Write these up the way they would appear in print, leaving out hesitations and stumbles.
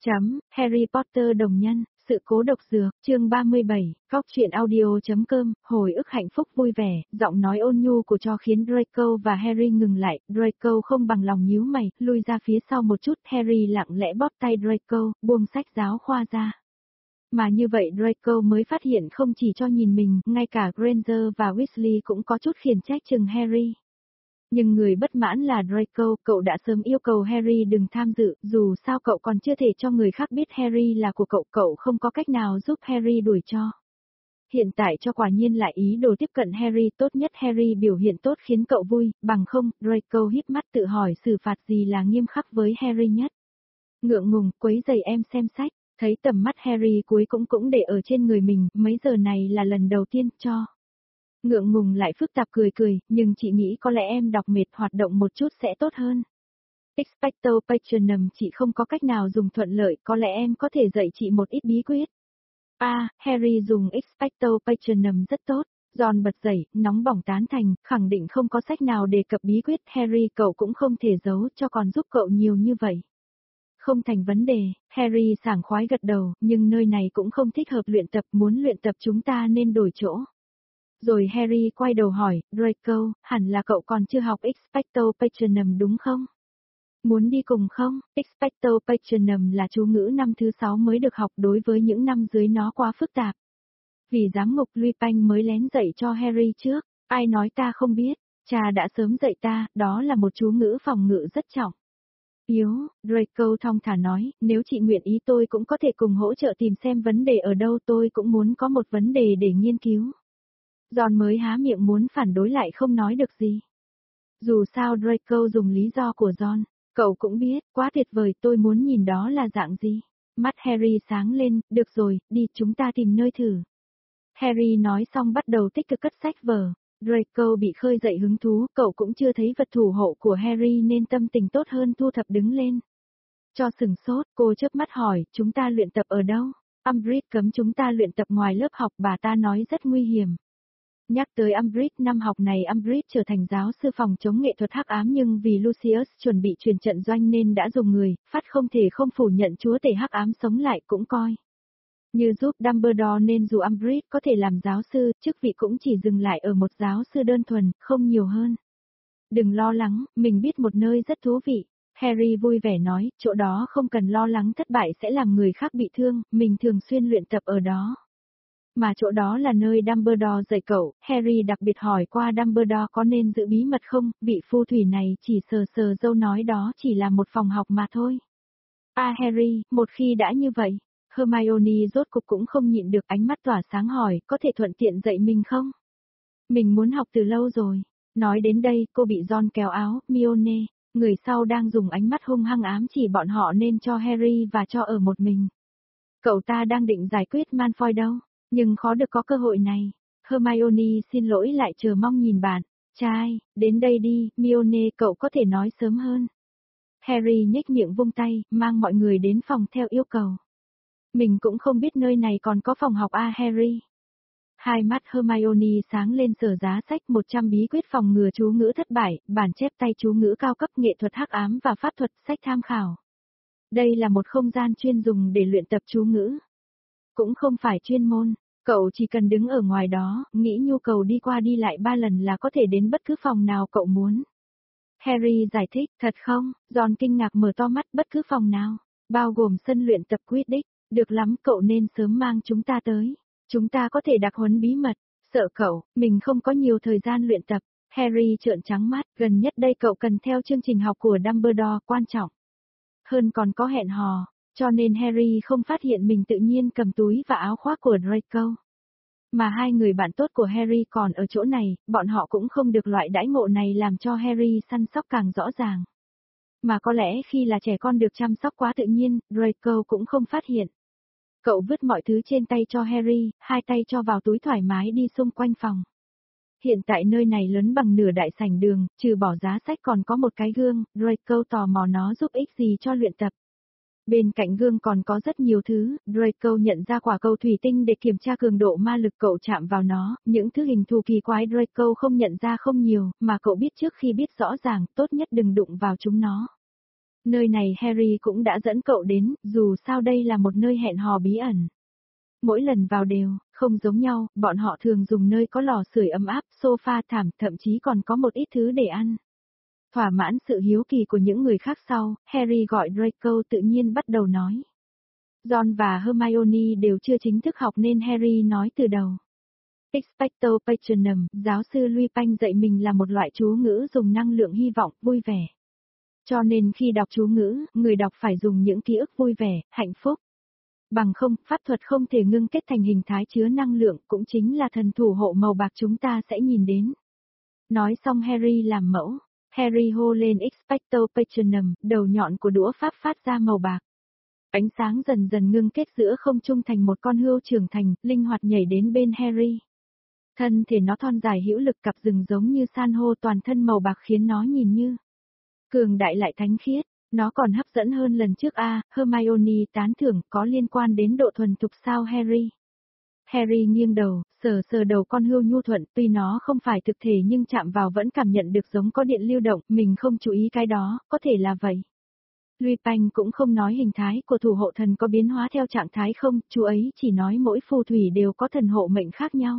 Harry Potter đồng nhân, sự cố độc dược, chương 37, Cóc truyện audio.com, hồi ức hạnh phúc vui vẻ, giọng nói ôn nhu của cho khiến Draco và Harry ngừng lại, Draco không bằng lòng nhíu mày, lui ra phía sau một chút, Harry lặng lẽ bóp tay Draco, buông sách giáo khoa ra. Mà như vậy Draco mới phát hiện không chỉ cho nhìn mình, ngay cả Granger và Weasley cũng có chút khiển trách chừng Harry. Nhưng người bất mãn là Draco, cậu đã sớm yêu cầu Harry đừng tham dự, dù sao cậu còn chưa thể cho người khác biết Harry là của cậu không có cách nào giúp Harry đuổi cho. Hiện tại cho quả nhiên lại ý đồ tiếp cận Harry, tốt nhất Harry biểu hiện tốt khiến cậu vui, bằng không, Draco híp mắt tự hỏi xử phạt gì là nghiêm khắc với Harry nhất. Ngượng ngùng, quấy giày em xem sách, thấy tầm mắt Harry cuối cũng để ở trên người mình, mấy giờ này là lần đầu tiên cho. Ngượng ngùng lại phức tạp cười, nhưng chị nghĩ có lẽ em đọc mệt hoạt động một chút sẽ tốt hơn. Expecto Patronum chị không có cách nào dùng thuận lợi, có lẽ em có thể dạy chị một ít bí quyết. Harry dùng Expecto Patronum rất tốt. Ron bật dậy, nóng bỏng tán thành, khẳng định không có sách nào đề cập bí quyết, Harry cậu cũng không thể giấu cho còn giúp cậu nhiều như vậy. Không thành vấn đề, Harry sảng khoái gật đầu, nhưng nơi này cũng không thích hợp luyện tập, muốn luyện tập chúng ta nên đổi chỗ. Rồi Harry quay đầu hỏi, Draco, hẳn là cậu còn chưa học Expecto Patronum đúng không? Muốn đi cùng không? Expecto Patronum là chú ngữ năm thứ 6 mới được học, đối với những năm dưới nó quá phức tạp. Vì giám ngục Lupin mới lén dạy cho Harry trước, ai nói ta không biết, cha đã sớm dạy ta, đó là một chú ngữ phòng ngự rất trọng. Yếu, Draco thong thả nói, nếu chị nguyện ý tôi cũng có thể cùng hỗ trợ tìm xem vấn đề ở đâu, tôi cũng muốn có một vấn đề để nghiên cứu. Ron mới há miệng muốn phản đối lại không nói được gì. Dù sao Draco dùng lý do của Ron, cậu cũng biết, quá tuyệt vời, tôi muốn nhìn đó là dạng gì. Mắt Harry sáng lên, được rồi, đi chúng ta tìm nơi thử. Harry nói xong bắt đầu tích cực cất sách vở. Draco bị khơi dậy hứng thú, cậu cũng chưa thấy vật thủ hộ của Harry nên tâm tình tốt hơn thu thập đứng lên. Cho sừng sốt, cô chớp mắt hỏi, chúng ta luyện tập ở đâu? Umbridge cấm chúng ta luyện tập ngoài lớp học, bà ta nói rất nguy hiểm. Nhắc tới Umbridge, năm học này Umbridge trở thành giáo sư phòng chống nghệ thuật hắc ám, nhưng vì Lucius chuẩn bị truyền trận doanh nên đã dùng người, phát không thể không phủ nhận chúa tể hắc ám sống lại cũng coi như giúp Dumbledore, nên dù Umbridge có thể làm giáo sư, chức vị cũng chỉ dừng lại ở một giáo sư đơn thuần, không nhiều hơn. Đừng lo lắng, mình biết một nơi rất thú vị. Harry vui vẻ nói, chỗ đó không cần lo lắng thất bại sẽ làm người khác bị thương, mình thường xuyên luyện tập ở đó. Mà chỗ đó là nơi Dumbledore dạy cậu, Harry đặc biệt hỏi qua Dumbledore có nên giữ bí mật không, vị phù thủy này chỉ sờ râu nói đó chỉ là một phòng học mà thôi. Harry, một khi đã như vậy, Hermione rốt cục cũng không nhịn được, ánh mắt tỏa sáng hỏi, có thể thuận tiện dạy mình không? Mình muốn học từ lâu rồi. Nói đến đây, cô bị Ron kéo áo, Hermione, người sau đang dùng ánh mắt hung hăng ám chỉ bọn họ nên cho Harry và cho ở một mình. Cậu ta đang định giải quyết Malfoy đâu, nhưng khó được có cơ hội này. Hermione xin lỗi lại chờ mong nhìn bạn. Trai, đến đây đi, Hermione, cậu có thể nói sớm hơn. Harry nhếch miệng vung tay, mang mọi người đến phòng theo yêu cầu. Mình cũng không biết nơi này còn có phòng học Harry. Hai mắt Hermione sáng lên, sở giá sách 100 bí quyết phòng ngừa chú ngữ thất bại, bản chép tay chú ngữ cao cấp, nghệ thuật hắc ám và pháp thuật, sách tham khảo. Đây là một không gian chuyên dùng để luyện tập chú ngữ. Cũng không phải chuyên môn, cậu chỉ cần đứng ở ngoài đó, nghĩ nhu cầu đi qua đi lại 3 lần là có thể đến bất cứ phòng nào cậu muốn. Harry giải thích, thật không? Ron kinh ngạc mở to mắt, bất cứ phòng nào, bao gồm sân luyện tập Quidditch. Được lắm, cậu nên sớm mang chúng ta tới. Chúng ta có thể đặc huấn bí mật. Sợ cậu, mình không có nhiều thời gian luyện tập. Harry trợn trắng mắt, gần nhất đây cậu cần theo chương trình học của Dumbledore, quan trọng hơn còn có hẹn hò, cho nên Harry không phát hiện mình tự nhiên cầm túi và áo khoác của Draco. Mà hai người bạn tốt của Harry còn ở chỗ này, bọn họ cũng không được loại đãi ngộ này, làm cho Harry săn sóc càng rõ ràng. Mà có lẽ khi là trẻ con được chăm sóc quá tự nhiên, Draco cũng không phát hiện. Cậu vứt mọi thứ trên tay cho Harry, hai tay cho vào túi thoải mái đi xung quanh phòng. Hiện tại nơi này lớn bằng nửa đại sảnh đường, trừ bỏ giá sách còn có một cái gương, Draco tò mò nó giúp ích gì cho luyện tập. Bên cạnh gương còn có rất nhiều thứ, Draco nhận ra quả cầu thủy tinh để kiểm tra cường độ ma lực, cậu chạm vào nó, những thứ hình thù kỳ quái Draco không nhận ra không nhiều, mà cậu biết trước khi biết rõ ràng, tốt nhất đừng đụng vào chúng nó. Nơi này Harry cũng đã dẫn cậu đến, dù sao đây là một nơi hẹn hò bí ẩn. Mỗi lần vào đều, không giống nhau, bọn họ thường dùng nơi có lò sưởi ấm áp, sofa thảm, thậm chí còn có một ít thứ để ăn. Thỏa mãn sự hiếu kỳ của những người khác sau, Harry gọi Draco tự nhiên bắt đầu nói. Ron và Hermione đều chưa chính thức học nên Harry nói từ đầu. Expecto Patronum, giáo sư Lupin dạy mình là một loại chú ngữ dùng năng lượng hy vọng, vui vẻ. Cho nên khi đọc chú ngữ, người đọc phải dùng những ký ức vui vẻ, hạnh phúc. Bằng không, pháp thuật không thể ngưng kết thành hình thái chứa năng lượng, cũng chính là thần thủ hộ màu bạc chúng ta sẽ nhìn đến. Nói xong Harry làm mẫu. Harry hô lên Expecto Patronum, đầu nhọn của đũa pháp phát ra màu bạc. Ánh sáng dần dần ngưng kết giữa không trung thành một con hươu trưởng thành, linh hoạt nhảy đến bên Harry. Thân thể nó thon dài hữu lực, cặp rừng giống như san hô, toàn thân màu bạc khiến nó nhìn như cường đại lại thánh khiết. Nó còn hấp dẫn hơn lần trước Hermione tán thưởng, có liên quan đến độ thuần thục sao Harry? Harry nghiêng đầu, sờ sờ đầu con hươu nhu thuận, tuy nó không phải thực thể nhưng chạm vào vẫn cảm nhận được giống có điện lưu động, mình không chú ý cái đó, có thể là vậy. Lupin cũng không nói hình thái của thủ hộ thần có biến hóa theo trạng thái không, chú ấy chỉ nói mỗi phù thủy đều có thần hộ mệnh khác nhau.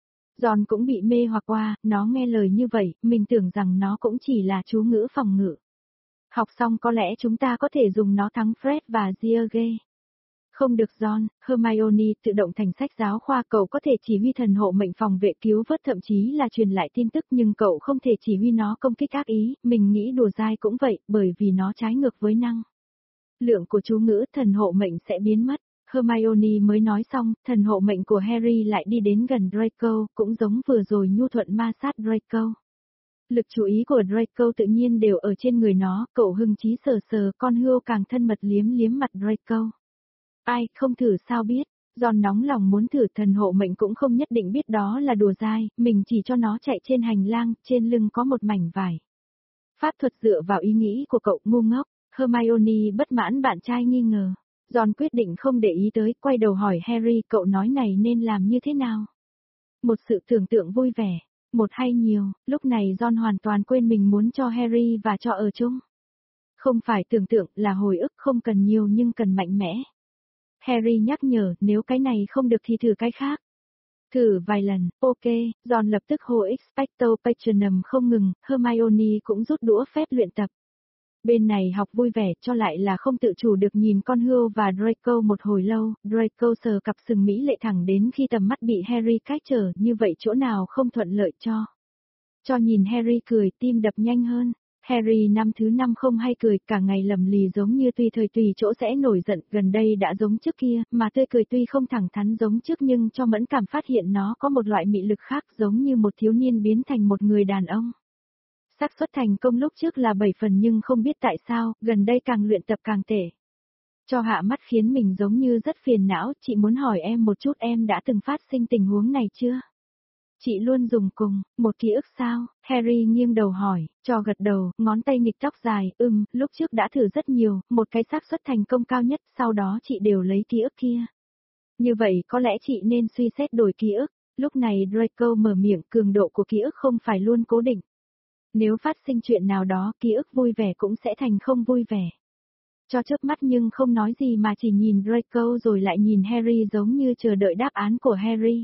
Ron cũng bị mê hoặc qua, nó nghe lời như vậy, mình tưởng rằng nó cũng chỉ là chú ngữ phòng ngự. Học xong có lẽ chúng ta có thể dùng nó thắng Fred và George. Không được Ron, Hermione tự động thành sách giáo khoa, cậu có thể chỉ huy thần hộ mệnh phòng vệ cứu vớt, thậm chí là truyền lại tin tức, nhưng cậu không thể chỉ huy nó công kích ác ý, mình nghĩ đùa dai cũng vậy, bởi vì nó trái ngược với năng lượng của chú ngữ, thần hộ mệnh sẽ biến mất. Hermione mới nói xong, thần hộ mệnh của Harry lại đi đến gần Draco, cũng giống vừa rồi nhu thuận ma sát Draco. Lực chú ý của Draco tự nhiên đều ở trên người nó, cậu hưng chí sờ sờ con hươu càng thân mật liếm liếm mặt Draco. Ai, không thử sao biết, Ron nóng lòng muốn thử, thần hộ mệnh cũng không nhất định biết đó là đùa dai, mình chỉ cho nó chạy trên hành lang, trên lưng có một mảnh vải. Pháp thuật dựa vào ý nghĩ của cậu, ngu ngốc. Hermione bất mãn, bạn trai nghi ngờ. Ron quyết định không để ý tới, quay đầu hỏi Harry, cậu nói này nên làm như thế nào? Một sự tưởng tượng vui vẻ. Một hay nhiều, lúc này Ron hoàn toàn quên mình muốn cho Harry và cho ở chung. Không phải tưởng tượng, là hồi ức, không cần nhiều nhưng cần mạnh mẽ. Harry nhắc nhở, nếu cái này không được thì thử cái khác. Thử vài lần, ok, Ron lập tức hô Expecto Patronum không ngừng, Hermione cũng rút đũa phép luyện tập. Bên này học vui vẻ, cho lại là không tự chủ được nhìn con hươu và Draco một hồi lâu, Draco sờ cặp sừng mỹ lệ thẳng đến khi tầm mắt bị Harry cách trở, như vậy chỗ nào không thuận lợi cho. Cho nhìn Harry cười, tim đập nhanh hơn. Harry năm thứ 5 không hay cười, cả ngày lầm lì giống như tùy thời tùy chỗ sẽ nổi giận, gần đây đã giống trước kia, mà tươi cười tuy không thẳng thắn giống trước nhưng cho mẫn cảm phát hiện nó có một loại mị lực khác, giống như một thiếu niên biến thành một người đàn ông. Xác suất thành công lúc trước là 7 phần nhưng không biết tại sao, gần đây càng luyện tập càng tệ. Cho hạ mắt khiến mình giống như rất phiền não, chị muốn hỏi em một chút, em đã từng phát sinh tình huống này chưa? Chị luôn dùng cùng, một ký ức sao? Harry nghiêng đầu hỏi, cho gật đầu, ngón tay nghịch tóc dài, lúc trước đã thử rất nhiều, một cái xác suất thành công cao nhất, sau đó chị đều lấy ký ức kia. Như vậy có lẽ chị nên suy xét đổi ký ức. Lúc này Draco mở miệng, cường độ của ký ức không phải luôn cố định. Nếu phát sinh chuyện nào đó, ký ức vui vẻ cũng sẽ thành không vui vẻ. Cho chớp mắt nhưng không nói gì mà chỉ nhìn Draco rồi lại nhìn Harry giống như chờ đợi đáp án của Harry.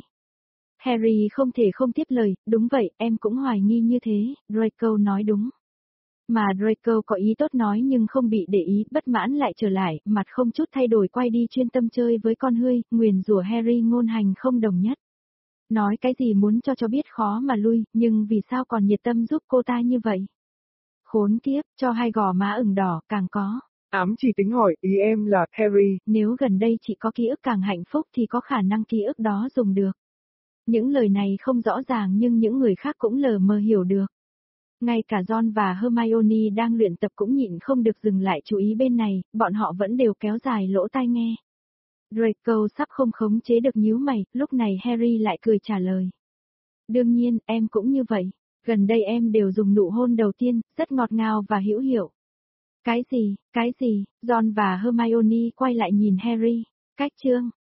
Harry không thể không tiếp lời, đúng vậy, em cũng hoài nghi như thế, Draco nói đúng. Mà Draco có ý tốt nói nhưng không bị để ý, bất mãn lại trở lại, mặt không chút thay đổi quay đi chuyên tâm chơi với con hươu, nguyền rủa Harry ngôn hành không đồng nhất. Nói cái gì muốn cho biết khó mà lui, nhưng vì sao còn nhiệt tâm giúp cô ta như vậy? Khốn kiếp, cho hai gò má ửng đỏ, càng có. Ám chỉ tính hỏi, ý em là, Harry. Nếu gần đây chị có ký ức càng hạnh phúc thì có khả năng ký ức đó dùng được. Những lời này không rõ ràng nhưng những người khác cũng lờ mờ hiểu được. Ngay cả Ron và Hermione đang luyện tập cũng nhịn không được dừng lại chú ý bên này, bọn họ vẫn đều kéo dài lỗ tai nghe. Draco sắp không khống chế được nhíu mày, lúc này Harry lại cười trả lời. Đương nhiên, em cũng như vậy. Gần đây em đều dùng nụ hôn đầu tiên, rất ngọt ngào và hữu hiệu. Cái gì? Ron và Hermione quay lại nhìn Harry. Cách chương.